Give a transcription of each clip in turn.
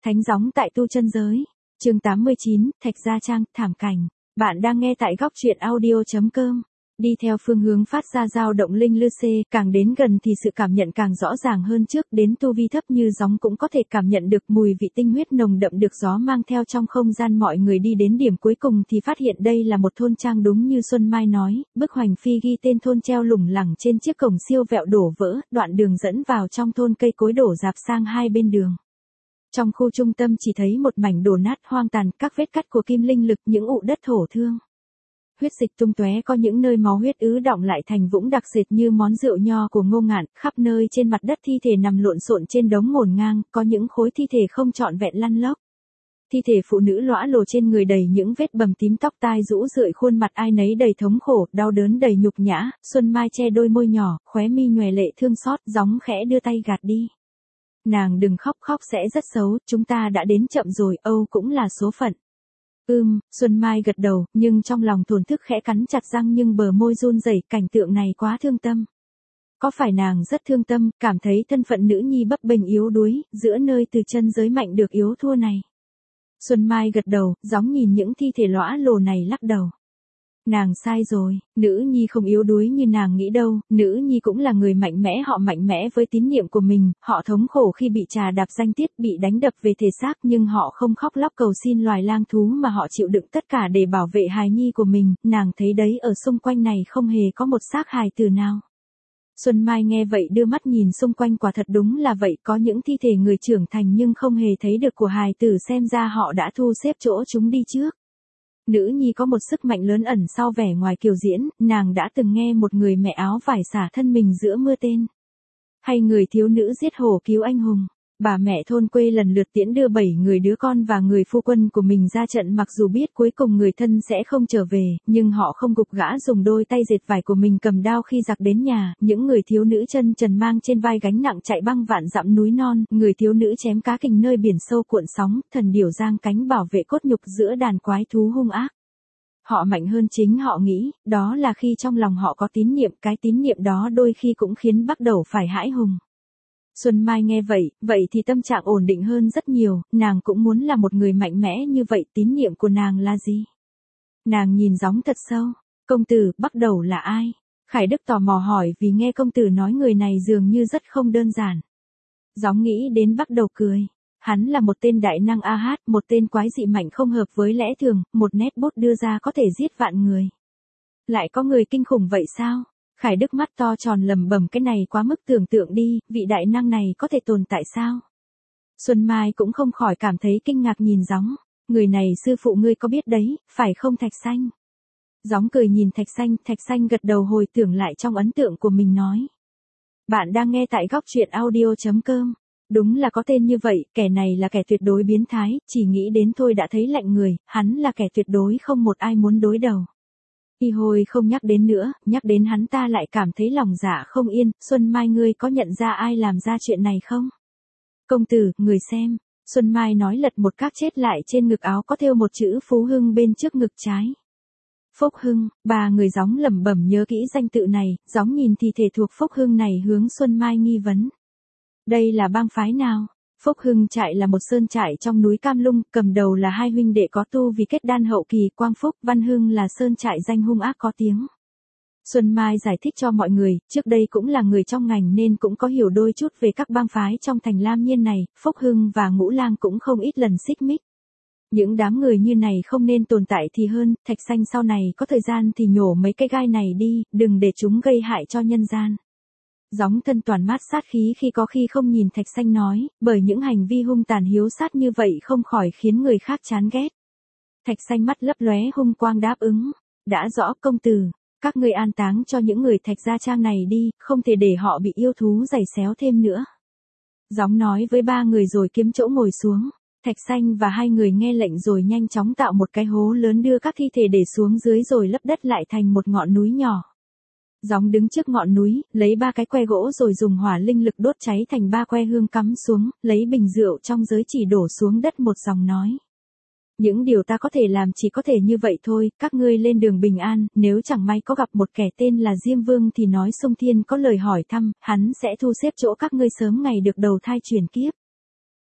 Thánh gióng tại tu chân giới. Chương 89, Thạch Gia Trang, thảm cảnh. Bạn đang nghe tại góc truyện audio.com. Đi theo phương hướng phát ra dao động linh lư xê, càng đến gần thì sự cảm nhận càng rõ ràng hơn trước, đến tu vi thấp như gióng cũng có thể cảm nhận được mùi vị tinh huyết nồng đậm được gió mang theo trong không gian. Mọi người đi đến điểm cuối cùng thì phát hiện đây là một thôn trang đúng như Xuân Mai nói, bức hoành phi ghi tên thôn treo lủng lẳng trên chiếc cổng siêu vẹo đổ vỡ, đoạn đường dẫn vào trong thôn cây cối đổ rạp sang hai bên đường. Trong khu trung tâm chỉ thấy một mảnh đổ nát hoang tàn, các vết cắt của kim linh lực, những ụ đất thổ thương. Huyết dịch tung tóe, có những nơi máu huyết ứ đọng lại thành vũng đặc sệt như món rượu nho của Ngô Ngạn, khắp nơi trên mặt đất thi thể nằm lộn xộn trên đống ngổn ngang, có những khối thi thể không trọn vẹn lăn lóc. Thi thể phụ nữ lõa lồ trên người đầy những vết bầm tím, tóc tai rũ rượi, khuôn mặt ai nấy đầy thống khổ, đau đớn, đầy nhục nhã. Xuân Mai che đôi môi nhỏ, khóe mi nhòe lệ thương xót, gióng khẽ đưa tay gạt đi. Nàng đừng khóc, khóc sẽ rất xấu, chúng ta đã đến chậm rồi, Âu cũng là số phận. Xuân Mai gật đầu, nhưng trong lòng thổn thức khẽ cắn chặt răng, nhưng bờ môi run rẩy, cảnh tượng này quá thương tâm. Có phải nàng rất thương tâm, cảm thấy thân phận nữ nhi bấp bênh yếu đuối, giữa nơi từ chân giới mạnh được yếu thua này? Xuân Mai gật đầu, gióng nhìn những thi thể lõa lồ này lắc đầu. Nàng sai rồi, nữ nhi không yếu đuối như nàng nghĩ đâu, nữ nhi cũng là người mạnh mẽ, họ mạnh mẽ với tín niệm của mình, họ thống khổ khi bị trà đạp danh tiết, bị đánh đập về thể xác, nhưng họ không khóc lóc cầu xin loài lang thú mà họ chịu đựng tất cả để bảo vệ hài nhi của mình. Nàng thấy đấy, ở xung quanh này không hề có một xác hài tử nào. Xuân Mai nghe vậy đưa mắt nhìn xung quanh, quả thật đúng là vậy, có những thi thể người trưởng thành nhưng không hề thấy được của hài tử, xem ra họ đã thu xếp chỗ chúng đi trước. Nữ nhi có một sức mạnh lớn ẩn sau vẻ ngoài kiều diễn, nàng đã từng nghe một người mẹ áo vải xả thân mình giữa mưa tên. Hay người thiếu nữ giết hổ cứu anh hùng. Bà mẹ thôn quê lần lượt tiễn đưa 7 người đứa con và người phu quân của mình ra trận, mặc dù biết cuối cùng người thân sẽ không trở về, nhưng họ không gục gã, dùng đôi tay dệt vải của mình cầm đao khi giặc đến nhà. Những người thiếu nữ chân trần mang trên vai gánh nặng chạy băng vạn dặm núi non, người thiếu nữ chém cá kình nơi biển sâu cuộn sóng, thần điểu giang cánh bảo vệ cốt nhục giữa đàn quái thú hung ác. Họ mạnh hơn chính họ nghĩ, đó là khi trong lòng họ có tín niệm, cái tín niệm đó đôi khi cũng khiến bắt đầu phải hãi hùng. Xuân Mai nghe vậy thì tâm trạng ổn định hơn rất nhiều, nàng cũng muốn là một người mạnh mẽ như vậy. Tín niệm của nàng là gì? Nàng nhìn gióng thật sâu. Công tử, bắt đầu là ai? Khải Đức tò mò hỏi, vì nghe công tử nói người này dường như rất không đơn giản. Gióng nghĩ đến bắt đầu cười. Hắn là một tên đại năng A-hát, một tên quái dị mạnh không hợp với lẽ thường, một nét bút đưa ra có thể giết vạn người. Lại có người kinh khủng vậy sao? Khải Đức mắt to tròn lẩm bẩm, cái này quá mức tưởng tượng đi, vị đại năng này có thể tồn tại sao? Xuân Mai cũng không khỏi cảm thấy kinh ngạc nhìn gióng. Người này sư phụ ngươi có biết đấy, phải không Thạch Xanh? Gióng cười nhìn Thạch Xanh gật đầu, hồi tưởng lại trong ấn tượng của mình nói. Bạn đang nghe tại góc truyện audio.com. Đúng là có tên như vậy, kẻ này là kẻ tuyệt đối biến thái, chỉ nghĩ đến thôi đã thấy lạnh người, hắn là kẻ tuyệt đối không một ai muốn đối đầu. Y hồi không nhắc đến nữa, nhắc đến hắn ta lại cảm thấy lòng dạ không yên. Xuân Mai, ngươi có nhận ra ai làm ra chuyện này không? Công tử, người xem. Xuân Mai nói, lật một các chết lại trên ngực áo có thêu một chữ Phú Hưng bên trước ngực trái. Phúc Hưng, ba người gióng lẩm bẩm nhớ kỹ danh tự này, gióng nhìn thi thể thuộc Phúc Hưng này hướng Xuân Mai nghi vấn. Đây là bang phái nào? Phúc Hưng trại là một sơn trại trong núi Cam Lung, cầm đầu là hai huynh đệ có tu vì kết đan hậu kỳ, Quang Phúc, Văn Hưng là sơn trại danh hung ác có tiếng. Xuân Mai giải thích cho mọi người, trước đây cũng là người trong ngành nên cũng có hiểu đôi chút về các bang phái trong thành Lam Nhiên này. Phúc Hưng và Ngũ Lang cũng không ít lần xích mích. Những đám người như này không nên tồn tại thì hơn. Thạch Xanh sau này có thời gian thì nhổ mấy cái gai này đi, đừng để chúng gây hại cho nhân gian. Gióng thân toàn mát sát khí, khi có khi không nhìn Thạch Xanh nói, bởi những hành vi hung tàn hiếu sát như vậy không khỏi khiến người khác chán ghét. Thạch Xanh mắt lấp lóe hung quang đáp ứng. Đã rõ công tử, các ngươi an táng cho những người Thạch Gia Trang này đi, không thể để họ bị yêu thú giày xéo thêm nữa. Gióng nói với ba người rồi kiếm chỗ ngồi xuống. Thạch Xanh và hai người nghe lệnh rồi nhanh chóng tạo một cái hố lớn, đưa các thi thể để xuống dưới rồi lấp đất lại thành một ngọn núi nhỏ. Gióng đứng trước ngọn núi, lấy 3 cái que gỗ rồi dùng hỏa linh lực đốt cháy thành 3 que hương cắm xuống, lấy bình rượu trong giới chỉ đổ xuống đất, một dòng nói. Những điều ta có thể làm chỉ có thể như vậy thôi, các ngươi lên đường bình an, nếu chẳng may có gặp một kẻ tên là Diêm Vương thì nói Sung Thiên có lời hỏi thăm, hắn sẽ thu xếp chỗ các ngươi sớm ngày được đầu thai chuyển kiếp.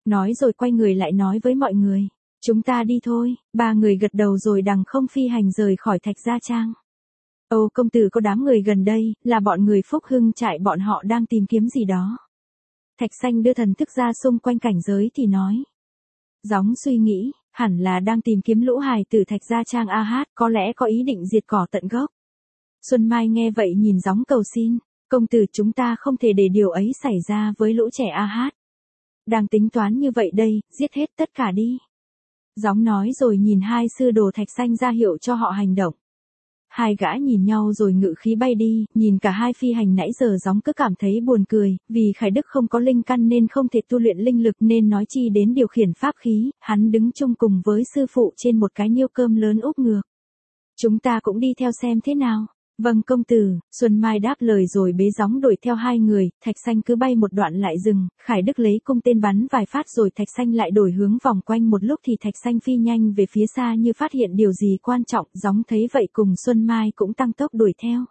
Nói rồi quay người lại nói với mọi người. Chúng ta đi thôi, ba người gật đầu rồi đằng không phi hành rời khỏi Thạch Gia Trang. Âu công tử có đám người gần đây, là bọn người Phúc Hưng trại bọn họ đang tìm kiếm gì đó. Thạch Xanh đưa thần thức ra xung quanh cảnh giới thì nói. Gióng suy nghĩ, hẳn là đang tìm kiếm lũ hài tử Thạch Gia Trang a hát, có lẽ có ý định diệt cỏ tận gốc. Xuân Mai nghe vậy nhìn Gióng cầu xin, công tử chúng ta không thể để điều ấy xảy ra với lũ trẻ a hát. Đang tính toán như vậy đây, giết hết tất cả đi. Gióng nói rồi nhìn hai sư đồ Thạch Xanh ra hiệu cho họ hành động. Hai gã nhìn nhau rồi ngự khí bay đi, nhìn cả hai phi hành nãy giờ Gióng cứ cảm thấy buồn cười, vì Khải Đức không có linh căn nên không thể tu luyện linh lực nên nói chi đến điều khiển pháp khí, hắn đứng chung cùng với sư phụ trên một cái niêu cơm lớn úp ngược. Chúng ta cũng đi theo xem thế nào. Vâng công tử, Xuân Mai đáp lời rồi bế Gióng đuổi theo hai người, Thạch Xanh cứ bay một đoạn lại dừng, Khải Đức lấy cung tên bắn vài phát rồi Thạch Xanh lại đổi hướng vòng quanh một lúc thì Thạch Xanh phi nhanh về phía xa như phát hiện điều gì quan trọng, Gióng thấy vậy cùng Xuân Mai cũng tăng tốc đuổi theo.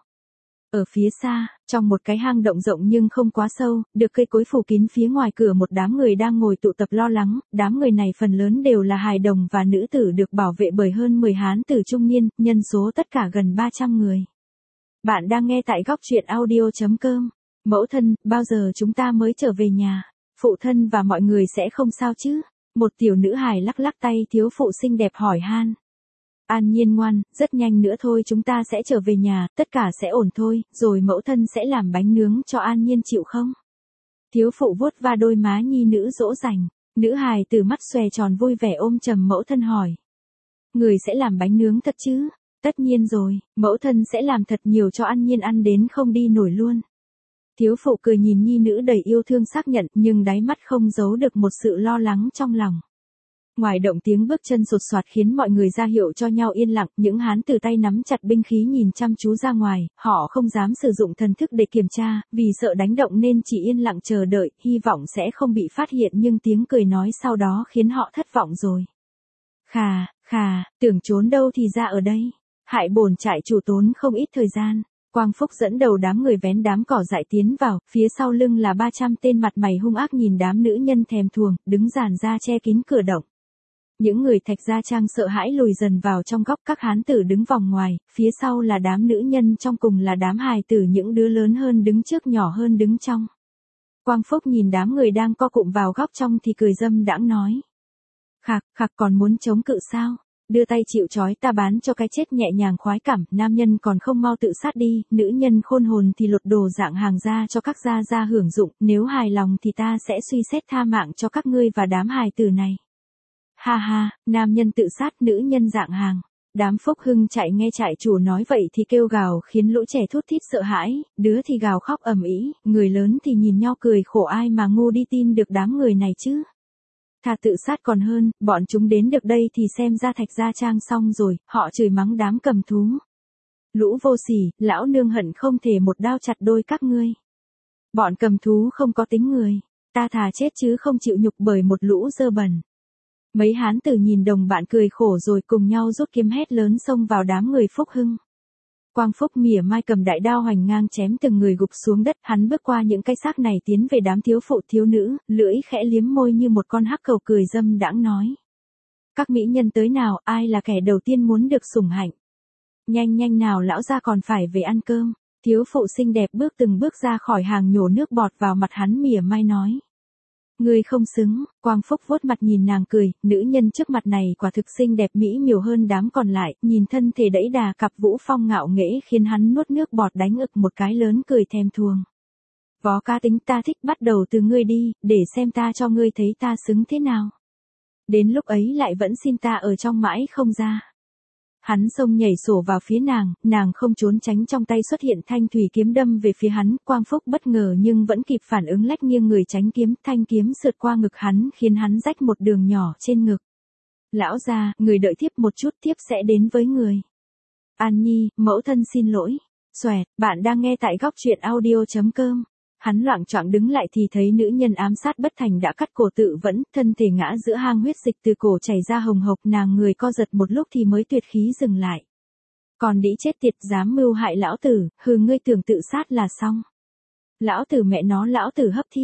Ở phía xa, trong một cái hang động rộng nhưng không quá sâu, được cây cối phủ kín phía ngoài cửa một đám người đang ngồi tụ tập lo lắng, đám người này phần lớn đều là hài đồng và nữ tử được bảo vệ bởi hơn 10 hán tử trung niên, nhân số tất cả gần 300 người. Bạn đang nghe tại góc truyện audio.com. Mẫu thân, bao giờ chúng ta mới trở về nhà? Phụ thân và mọi người sẽ không sao chứ? Một tiểu nữ hài lắc lắc tay thiếu phụ xinh đẹp hỏi han. An Nhiên ngoan, rất nhanh nữa thôi chúng ta sẽ trở về nhà, tất cả sẽ ổn thôi, rồi mẫu thân sẽ làm bánh nướng cho An Nhiên chịu không? Thiếu phụ vuốt va đôi má nhi nữ dỗ dành, nữ hài từ mắt xòe tròn vui vẻ ôm chầm mẫu thân hỏi. Người sẽ làm bánh nướng thật chứ? Tất nhiên rồi, mẫu thân sẽ làm thật nhiều cho An Nhiên ăn đến không đi nổi luôn. Thiếu phụ cười nhìn nhi nữ đầy yêu thương xác nhận nhưng đáy mắt không giấu được một sự lo lắng trong lòng. Ngoài động tiếng bước chân sột soạt khiến mọi người ra hiệu cho nhau yên lặng, những hán tử tay nắm chặt binh khí nhìn chăm chú ra ngoài, họ không dám sử dụng thần thức để kiểm tra, vì sợ đánh động nên chỉ yên lặng chờ đợi, hy vọng sẽ không bị phát hiện nhưng tiếng cười nói sau đó khiến họ thất vọng rồi. Khà, tưởng trốn đâu thì ra ở đây. Hại bổn trại chủ tốn không ít thời gian. Quang Phúc dẫn đầu đám người vén đám cỏ dại tiến vào, phía sau lưng là 300 tên mặt mày hung ác nhìn đám nữ nhân thèm thuồng, đứng dàn ra che kín cửa động. Những người Thạch Gia Trang sợ hãi lùi dần vào trong góc, các hán tử đứng vòng ngoài, phía sau là đám nữ nhân, trong cùng là đám hài tử, những đứa lớn hơn đứng trước nhỏ hơn đứng trong. Quang Phúc nhìn đám người đang co cụm vào góc trong thì cười dâm đãng nói. Khạc còn muốn chống cự sao? Đưa tay chịu trói ta bán cho cái chết nhẹ nhàng khoái cảm, nam nhân còn không mau tự sát đi, nữ nhân khôn hồn thì lột đồ dạng hàng ra cho các gia hưởng dụng, nếu hài lòng thì ta sẽ suy xét tha mạng cho các ngươi và đám hài tử này. Ha, nam nhân tự sát, nữ nhân dạng hàng. Đám Phúc Hưng chạy nghe trại chủ nói vậy thì kêu gào khiến lũ trẻ thút thít sợ hãi, đứa thì gào khóc ầm ĩ, người lớn thì nhìn nhau cười khổ, ai mà ngu đi tin được đám người này chứ. Thà tự sát còn hơn, bọn chúng đến được đây thì xem ra Thạch Gia Trang xong rồi, họ chửi mắng đám cầm thú. Lũ vô sỉ, lão nương hận không thể một đao chặt đôi các ngươi. Bọn cầm thú không có tính người, ta thà chết chứ không chịu nhục bởi một lũ dơ bẩn. Mấy hán tử nhìn đồng bạn cười khổ rồi cùng nhau rút kiếm hét lớn xông vào đám người Phúc Hưng. Quang Phúc mỉa mai cầm đại đao hoành ngang chém từng người gục xuống đất, hắn bước qua những cái xác này tiến về đám thiếu phụ thiếu nữ, lưỡi khẽ liếm môi như một con hắc cầu cười dâm đãng nói. Các mỹ nhân tới nào, ai là kẻ đầu tiên muốn được sủng hạnh? Nhanh nào lão gia còn phải về ăn cơm. Thiếu phụ xinh đẹp từng bước ra khỏi hàng nhổ nước bọt vào mặt hắn mỉa mai nói. Ngươi không xứng, Quang Phúc vuốt mặt nhìn nàng cười, nữ nhân trước mặt này quả thực xinh đẹp mỹ miều hơn đám còn lại, nhìn thân thể đẫy đà cặp vũ phong ngạo nghễ khiến hắn nuốt nước bọt đánh ực một cái lớn cười thèm thuồng. Vó cá tính ta thích bắt đầu từ ngươi đi, để xem ta cho ngươi thấy ta xứng thế nào. Đến lúc ấy lại vẫn xin ta ở trong mãi không ra. Hắn xông nhảy sổ vào phía nàng không trốn tránh, trong tay xuất hiện thanh thủy kiếm đâm về phía hắn, Quang Phúc bất ngờ nhưng vẫn kịp phản ứng lách nghiêng người tránh kiếm, thanh kiếm sượt qua ngực hắn khiến hắn rách một đường nhỏ trên ngực. Lão gia, người đợi tiếp một chút, tiếp sẽ đến với người. An Nhi, mẫu thân xin lỗi. Xoẹt, bạn đang nghe tại góc truyện audio.com. Hắn loạng choạng đứng lại thì thấy nữ nhân ám sát bất thành đã cắt cổ tự vẫn, thân thể ngã giữa hang, huyết dịch từ cổ chảy ra hồng hộc, nàng người co giật một lúc thì mới tuyệt khí dừng lại. Còn đĩ chết tiệt, dám mưu hại lão tử, hừ, ngươi tưởng tự sát là xong. Lão tử mẹ nó, lão tử hấp thi.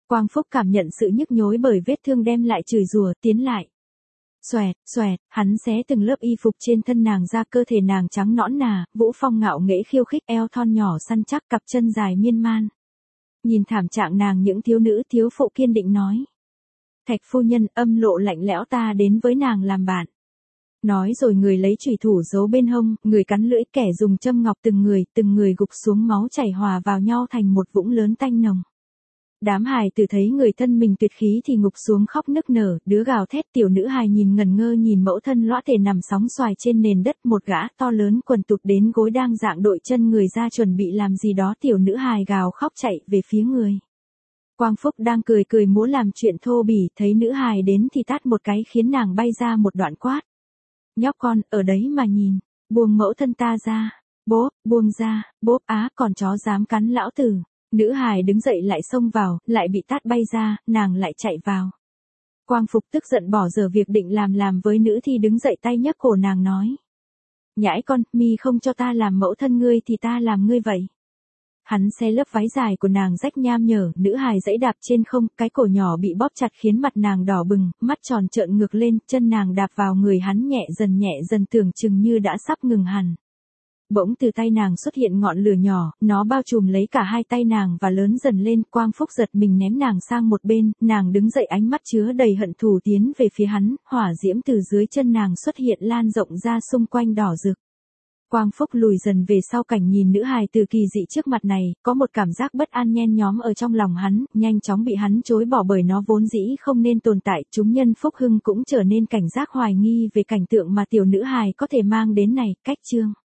Quang Phúc cảm nhận sự nhức nhối bởi vết thương đem lại chửi rủa, tiến lại. Xoẹt, xoẹt, hắn xé từng lớp y phục trên thân nàng ra, cơ thể nàng trắng nõn nà, Vũ Phong ngạo nghễ khiêu khích, eo thon nhỏ săn chắc, cặp chân dài miên man. Nhìn thảm trạng nàng, những thiếu nữ thiếu phụ kiên định nói. Thạch phu nhân, âm lộ lạnh lẽo, ta đến với nàng làm bạn. Nói rồi người lấy chùy thủ giấu bên hông, người cắn lưỡi, kẻ dùng châm ngọc, từng người gục xuống, máu chảy hòa vào nhau thành một vũng lớn tanh nồng. Đám hài tử thấy người thân mình tuyệt khí thì ngục xuống khóc nức nở, đứa gào thét, tiểu nữ hài nhìn ngẩn ngơ nhìn mẫu thân lõa thể nằm sóng xoài trên nền đất, một gã to lớn quần tụt đến gối đang dạng đội chân người ra chuẩn bị làm gì đó, tiểu nữ hài gào khóc chạy về phía người. Quang Phúc đang cười cười múa làm chuyện thô bỉ, thấy nữ hài đến thì tát một cái khiến nàng bay ra một đoạn, quát. Nhóc con, ở đấy mà nhìn, buông mẫu thân ta ra, bố, buông ra, bốp á, còn chó dám cắn lão tử. Nữ hài đứng dậy lại xông vào, lại bị tát bay ra, nàng lại chạy vào. Quang Phục tức giận bỏ dở việc định làm với nữ thì đứng dậy tay nhấc cổ nàng nói. Nhãi con, mi không cho ta làm mẫu thân ngươi thì ta làm ngươi vậy. Hắn xé lớp váy dài của nàng rách nham nhở, nữ hài giãy đạp trên không, cái cổ nhỏ bị bóp chặt khiến mặt nàng đỏ bừng, mắt tròn trợn ngược lên, chân nàng đạp vào người hắn nhẹ dần tưởng chừng như đã sắp ngừng hẳn. Bỗng từ tay nàng xuất hiện ngọn lửa nhỏ, nó bao trùm lấy cả hai tay nàng và lớn dần lên. Quang Phúc giật mình ném nàng sang một bên, nàng đứng dậy ánh mắt chứa đầy hận thù tiến về phía hắn, hỏa diễm từ dưới chân nàng xuất hiện lan rộng ra xung quanh đỏ rực. Quang Phúc lùi dần về sau cảnh nhìn nữ hài từ kỳ dị trước mặt này, có một cảm giác bất an nhen nhóm ở trong lòng hắn, nhanh chóng bị hắn chối bỏ bởi nó vốn dĩ không nên tồn tại. Chúng nhân Phúc Hưng cũng trở nên cảnh giác hoài nghi về cảnh tượng mà tiểu nữ hài có thể mang đến này. Cách chương